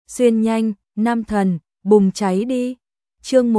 xuyên nhanh, nam thần, bùng cháy đi. Chương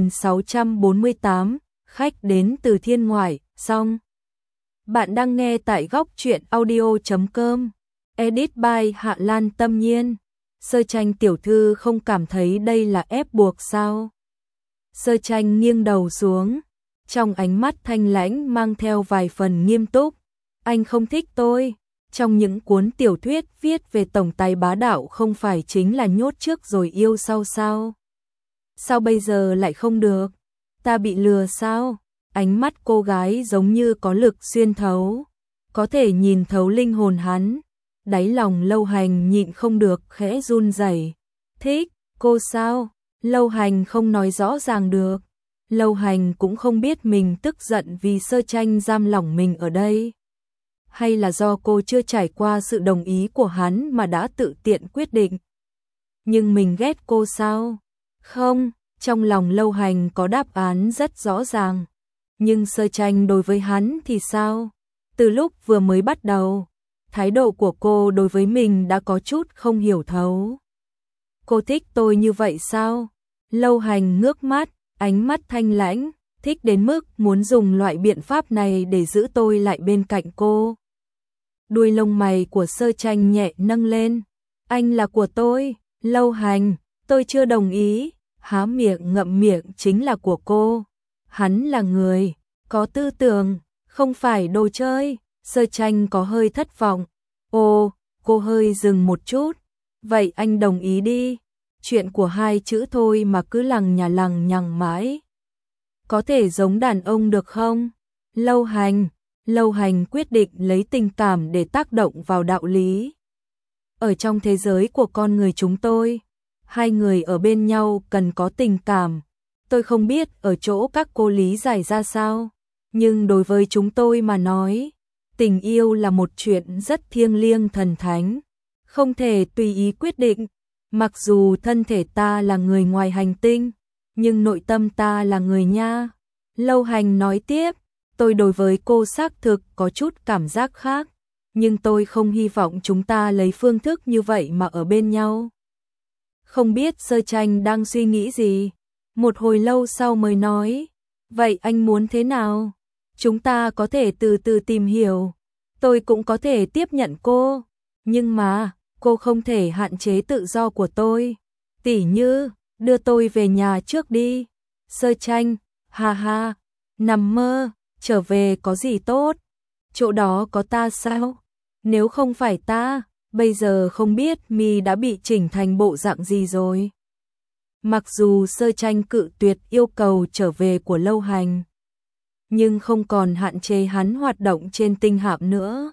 1648, khách đến từ thiên ngoại, xong. Bạn đang nghe tại góc truyện audio.com. Edit by Hạ Lan Tâm Nhiên. Sơ Tranh tiểu thư không cảm thấy đây là ép buộc sao? Sơ Tranh nghiêng đầu xuống, trong ánh mắt thanh lãnh mang theo vài phần nghiêm túc. Anh không thích tôi. Trong những cuốn tiểu thuyết viết về tổng tài bá đạo không phải chính là nhốt trước rồi yêu sau sao? Sao bây giờ lại không được? Ta bị lừa sao? Ánh mắt cô gái giống như có lực xuyên thấu, có thể nhìn thấu linh hồn hắn. Đáy lòng Lâu Hành nhịn không được khẽ run rẩy. Thích cô sao? Lâu Hành không nói rõ ràng được. Lâu Hành cũng không biết mình tức giận vì Sơ Tranh giam lỏng mình ở đây, hay là do cô chưa trải qua sự đồng ý của hắn mà đã tự tiện quyết định. Nhưng mình ghét cô sao? Không, trong lòng Lâu Hành có đáp án rất rõ ràng. Nhưng Sơ Tranh đối với hắn thì sao? Từ lúc vừa mới bắt đầu, thái độ của cô đối với mình đã có chút không hiểu thấu. Cô thích tôi như vậy sao? Lâu Hành ngước mắt, ánh mắt thanh lãnh, thích đến mức muốn dùng loại biện pháp này để giữ tôi lại bên cạnh cô. Đuôi lông mày của Sơ Tranh nhẹ nâng lên. Anh là của tôi. Lâu Hành, tôi chưa đồng ý. Há miệng ngậm miệng chính là của cô. Hắn là người có tư tưởng, không phải đồ chơi. Sơ Tranh có hơi thất vọng. Ồ, cô hơi dừng một chút. Vậy anh đồng ý đi. Chuyện của hai chữ thôi mà cứ lằng nhằng mãi. Có thể giống đàn ông được không? Lâu Hành quyết định lấy tình cảm để tác động vào đạo lý. Ở trong thế giới của con người chúng tôi, hai người ở bên nhau cần có tình cảm. Tôi không biết ở chỗ các cô lý giải ra sao, nhưng đối với chúng tôi mà nói, tình yêu là một chuyện rất thiêng liêng thần thánh, không thể tùy ý quyết định. Mặc dù thân thể ta là người ngoài hành tinh, nhưng nội tâm ta là người nha. Lâu Hành nói tiếp. Tôi đối với cô xác thực có chút cảm giác khác, nhưng tôi không hy vọng chúng ta lấy phương thức như vậy mà ở bên nhau. Không biết Sơ Tranh đang suy nghĩ gì, một hồi lâu sau mới nói, vậy anh muốn thế nào? Chúng ta có thể từ từ tìm hiểu, tôi cũng có thể tiếp nhận cô, nhưng mà cô không thể hạn chế tự do của tôi. Tỉ như, đưa tôi về nhà trước đi. Sơ Tranh, ha ha, nằm mơ. Trở về có gì tốt? Chỗ đó có ta sao? Nếu không phải ta, bây giờ không biết mi đã bị chỉnh thành bộ dạng gì rồi. Mặc dù Sơ Tranh cự tuyệt yêu cầu trở về của Lâu Hành, nhưng không còn hạn chế hắn hoạt động trên tinh hạm nữa.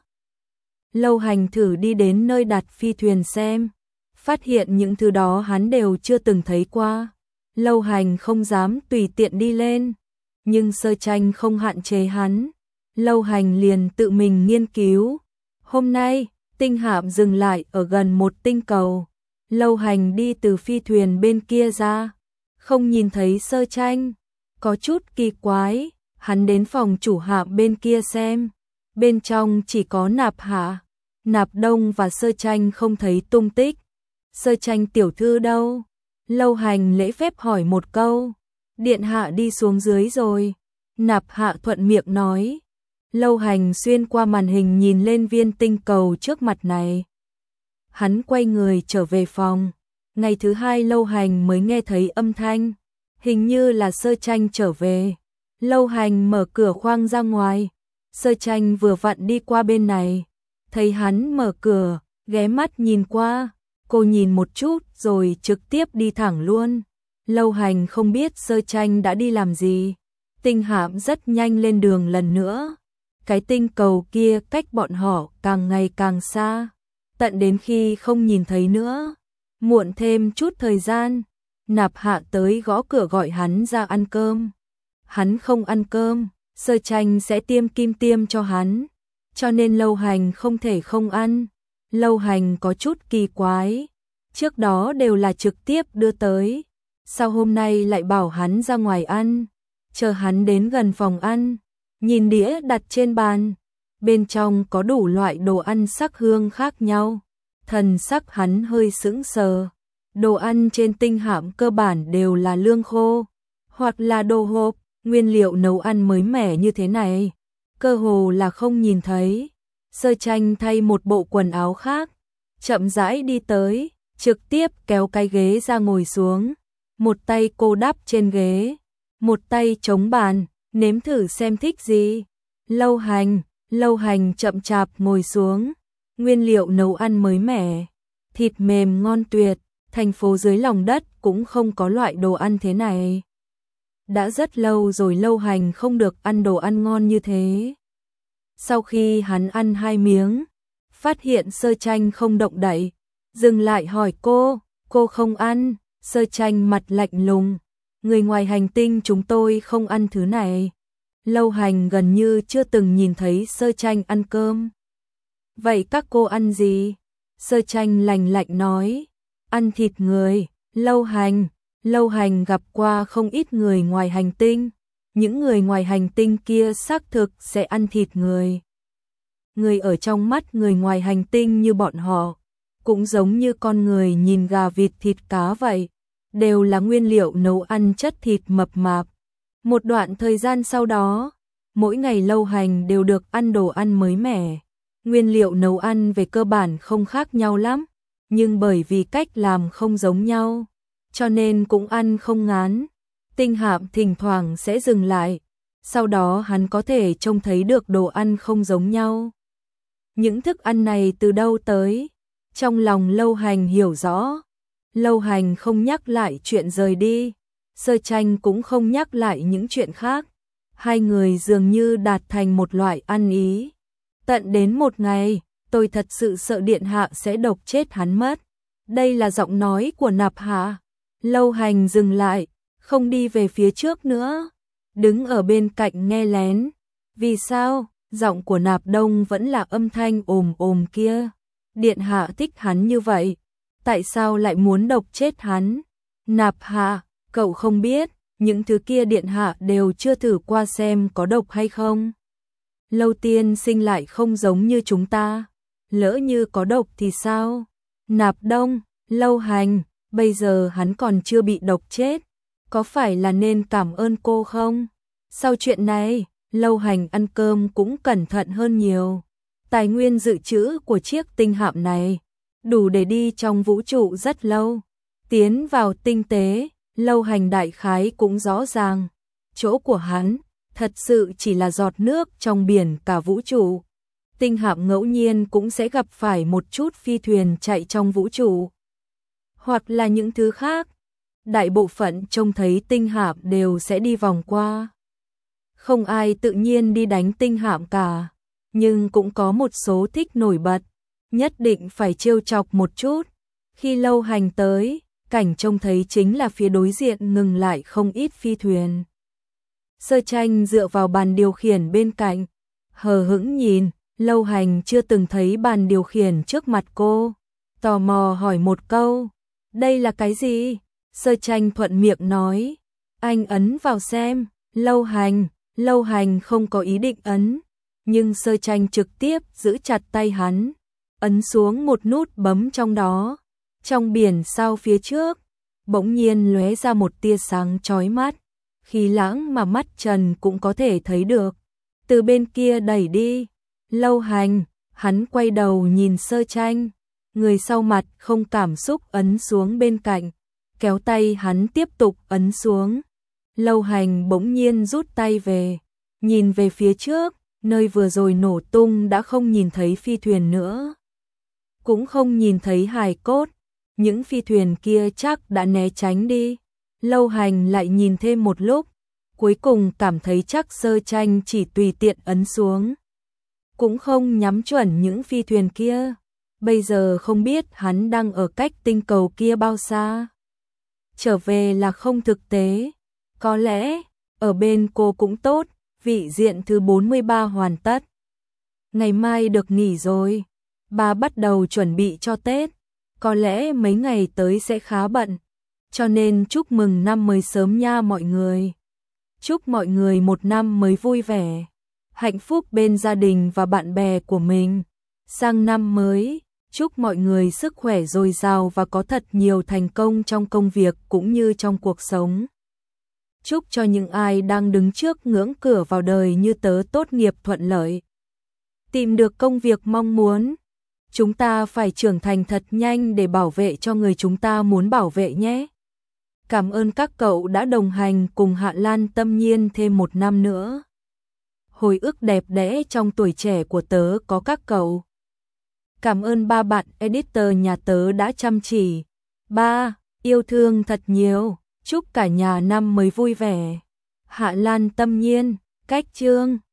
Lâu Hành thử đi đến nơi đặt phi thuyền xem, phát hiện những thứ đó hắn đều chưa từng thấy qua. Lâu Hành không dám tùy tiện đi lên. Nhưng Sơ Tranh không hạn chế hắn, Lâu Hành liền tự mình nghiên cứu. Hôm nay, tinh hạm dừng lại ở gần một tinh cầu. Lâu Hành đi từ phi thuyền bên kia ra, không nhìn thấy Sơ Tranh, có chút kỳ quái. Hắn đến phòng chủ hạm bên kia xem, bên trong chỉ có Nạp Hạ, Nạp Đông và Sơ Tranh không thấy tung tích. Sơ Tranh tiểu thư đâu? Lâu Hành lễ phép hỏi một câu. Điện hạ đi xuống dưới rồi. Nạp Hạ thuận miệng nói. Lâu Hành xuyên qua màn hình nhìn lên viên tinh cầu trước mặt này. Hắn quay người trở về phòng. Ngày thứ hai Lâu Hành mới nghe thấy âm thanh. Hình như là Sơ Tranh trở về. Lâu Hành mở cửa khoang ra ngoài. Sơ Tranh vừa vặn đi qua bên này. Thấy hắn mở cửa, ghé mắt nhìn qua. Cô nhìn một chút rồi trực tiếp đi thẳng luôn. Lâu Hành không biết Sơ Tranh đã đi làm gì. Tinh hạm rất nhanh lên đường lần nữa. Cái tinh cầu kia cách bọn họ càng ngày càng xa, tận đến khi không nhìn thấy nữa. Muộn thêm chút thời gian, Nạp Hạ tới gõ cửa gọi hắn ra ăn cơm. Hắn không ăn cơm, Sơ Tranh sẽ tiêm kim tiêm cho hắn, cho nên Lâu Hành không thể không ăn. Lâu Hành có chút kỳ quái, trước đó đều là trực tiếp đưa tới, sao hôm nay lại bảo hắn ra ngoài ăn. Chờ hắn đến gần phòng ăn, nhìn đĩa đặt trên bàn, bên trong có đủ loại đồ ăn sắc hương khác nhau. Thần sắc hắn hơi sững sờ, Đồ ăn trên tinh hạm cơ bản đều là lương khô, hoặc là đồ hộp, nguyên liệu nấu ăn mới mẻ như thế này, cơ hồ là không nhìn thấy. Sơ Tranh thay một bộ quần áo khác, chậm rãi đi tới, trực tiếp kéo cái ghế ra ngồi xuống, một tay cô đắp trên ghế, một tay chống bàn, nếm thử xem thích gì. Lâu Hành chậm chạp ngồi xuống, nguyên liệu nấu ăn mới mẻ, thịt mềm ngon tuyệt, thành phố dưới lòng đất cũng không có loại đồ ăn thế này. Đã rất lâu rồi Lâu Hành không được ăn đồ ăn ngon như thế. Sau khi hắn ăn 2 miếng, phát hiện Sơ Tranh không động đậy, dừng lại hỏi cô không ăn. Sơ Tranh mặt lạnh lùng, người ngoài hành tinh chúng tôi không ăn thứ này. Lâu Hành gần như chưa từng nhìn thấy Sơ Tranh ăn cơm. Vậy các cô ăn gì? Sơ Tranh lạnh lạnh nói, ăn thịt người. Lâu Hành gặp qua không ít người ngoài hành tinh, những người ngoài hành tinh kia xác thực sẽ ăn thịt người. Người ở trong mắt người ngoài hành tinh như bọn họ, cũng giống như con người nhìn gà vịt thịt cá vậy, đều là nguyên liệu nấu ăn chất thịt mập mạp. Một đoạn thời gian sau đó, mỗi ngày Lâu Hành đều được ăn đồ ăn mới mẻ. Nguyên liệu nấu ăn về cơ bản không khác nhau lắm, nhưng bởi vì cách làm không giống nhau, cho nên cũng ăn không ngán. Tinh hạm thỉnh thoảng sẽ dừng lại, sau đó hắn có thể trông thấy được đồ ăn không giống nhau. Những thức ăn này từ đâu tới? Trong lòng Lâu Hành hiểu rõ. Lâu Hành không nhắc lại chuyện rời đi, Sơ Tranh cũng không nhắc lại những chuyện khác. Hai người dường như đạt thành một loại ăn ý. Tận đến một ngày, tôi thật sự sợ điện hạ sẽ độc chết hắn mất. Đây là giọng nói của Nạp Hạ. Lâu Hành dừng lại, không đi về phía trước nữa, đứng ở bên cạnh nghe lén. Vì sao? Giọng của Nạp Đông vẫn là âm thanh ồm ồm kia. Điện hạ thích hắn như vậy, tại sao lại muốn độc chết hắn? Nạp Hạ, cậu không biết, những thứ kia điện hạ đều chưa thử qua xem có độc hay không. Lâu tiên sinh lại không giống như chúng ta, lỡ như có độc thì sao? Nạp Đông, Lâu Hành, bây giờ hắn còn chưa bị độc chết, có phải là nên cảm ơn cô không? Sau chuyện này, Lâu Hành ăn cơm cũng cẩn thận hơn nhiều. Tài nguyên dự trữ của chiếc tinh hạm này đủ để đi trong vũ trụ rất lâu. Tiến vào tinh tế, Lâu Hành đại khái cũng rõ ràng, chỗ của hắn thật sự chỉ là giọt nước trong biển cả vũ trụ. Tinh hạm ngẫu nhiên cũng sẽ gặp phải một chút phi thuyền chạy trong vũ trụ, hoặc là những thứ khác. Đại bộ phận trông thấy tinh hạm đều sẽ đi vòng qua. Không ai tự nhiên đi đánh tinh hạm cả, nhưng cũng có một số thích nổi bật, nhất định phải trêu chọc một chút. Khi Lâu Hành tới, cảnh trông thấy chính là phía đối diện ngừng lại không ít phi thuyền. Sơ Tranh dựa vào bàn điều khiển bên cạnh, hờ hững nhìn. Lâu Hành chưa từng thấy bàn điều khiển trước mặt cô, tò mò hỏi một câu, đây là cái gì? Sơ Tranh thuận miệng nói, anh ấn vào xem. Lâu Hành không có ý định ấn, nhưng Sơ Tranh trực tiếp giữ chặt tay hắn, ấn xuống một nút bấm trong đó. Trong biển sao phía trước, bỗng nhiên lóe ra một tia sáng chói mắt, khí lãng mà mắt trần cũng có thể thấy được. Từ bên kia đẩy đi. Lâu Hành, hắn quay đầu nhìn Sơ Tranh, người sau mặt không cảm xúc ấn xuống bên cạnh, kéo tay hắn tiếp tục ấn xuống. Lâu Hành bỗng nhiên rút tay về, nhìn về phía trước, nơi vừa rồi nổ tung đã không nhìn thấy phi thuyền nữa, cũng không nhìn thấy hài cốt, những phi thuyền kia chắc đã né tránh đi. Lâu Hành lại nhìn thêm một lúc, cuối cùng cảm thấy chắc Sơ Tranh chỉ tùy tiện ấn xuống, cũng không nhắm chuẩn những phi thuyền kia. Bây giờ không biết hắn đang ở cách tinh cầu kia bao xa. Trở về là không thực tế. Có lẽ, ở bên cô cũng tốt, vị diện thứ 43 hoàn tất. Ngày mai được nghỉ rồi, bà bắt đầu chuẩn bị cho Tết. Có lẽ mấy ngày tới sẽ khá bận, cho nên chúc mừng năm mới sớm nha mọi người. Chúc mọi người một năm mới vui vẻ, hạnh phúc bên gia đình và bạn bè của mình. Sang năm mới, Chúc mọi người sức khỏe dồi dào và có thật nhiều thành công trong công việc cũng như trong cuộc sống. Chúc cho những ai đang đứng trước ngưỡng cửa vào đời như tớ tốt nghiệp thuận lợi. Tìm được công việc mong muốn. Chúng ta phải trưởng thành thật nhanh để bảo vệ cho người chúng ta muốn bảo vệ nhé. Cảm ơn các cậu đã đồng hành cùng Hạ Lan Tâm Nhiên thêm một năm nữa. Hồi ức đẹp đẽ trong tuổi trẻ của tớ có các cậu. Cảm ơn ba bạn editor nhà tớ đã chăm chỉ. Ba, yêu thương thật nhiều. Chúc cả nhà năm mới vui vẻ. Hạ Lan Tâm Nhiên, cách chương.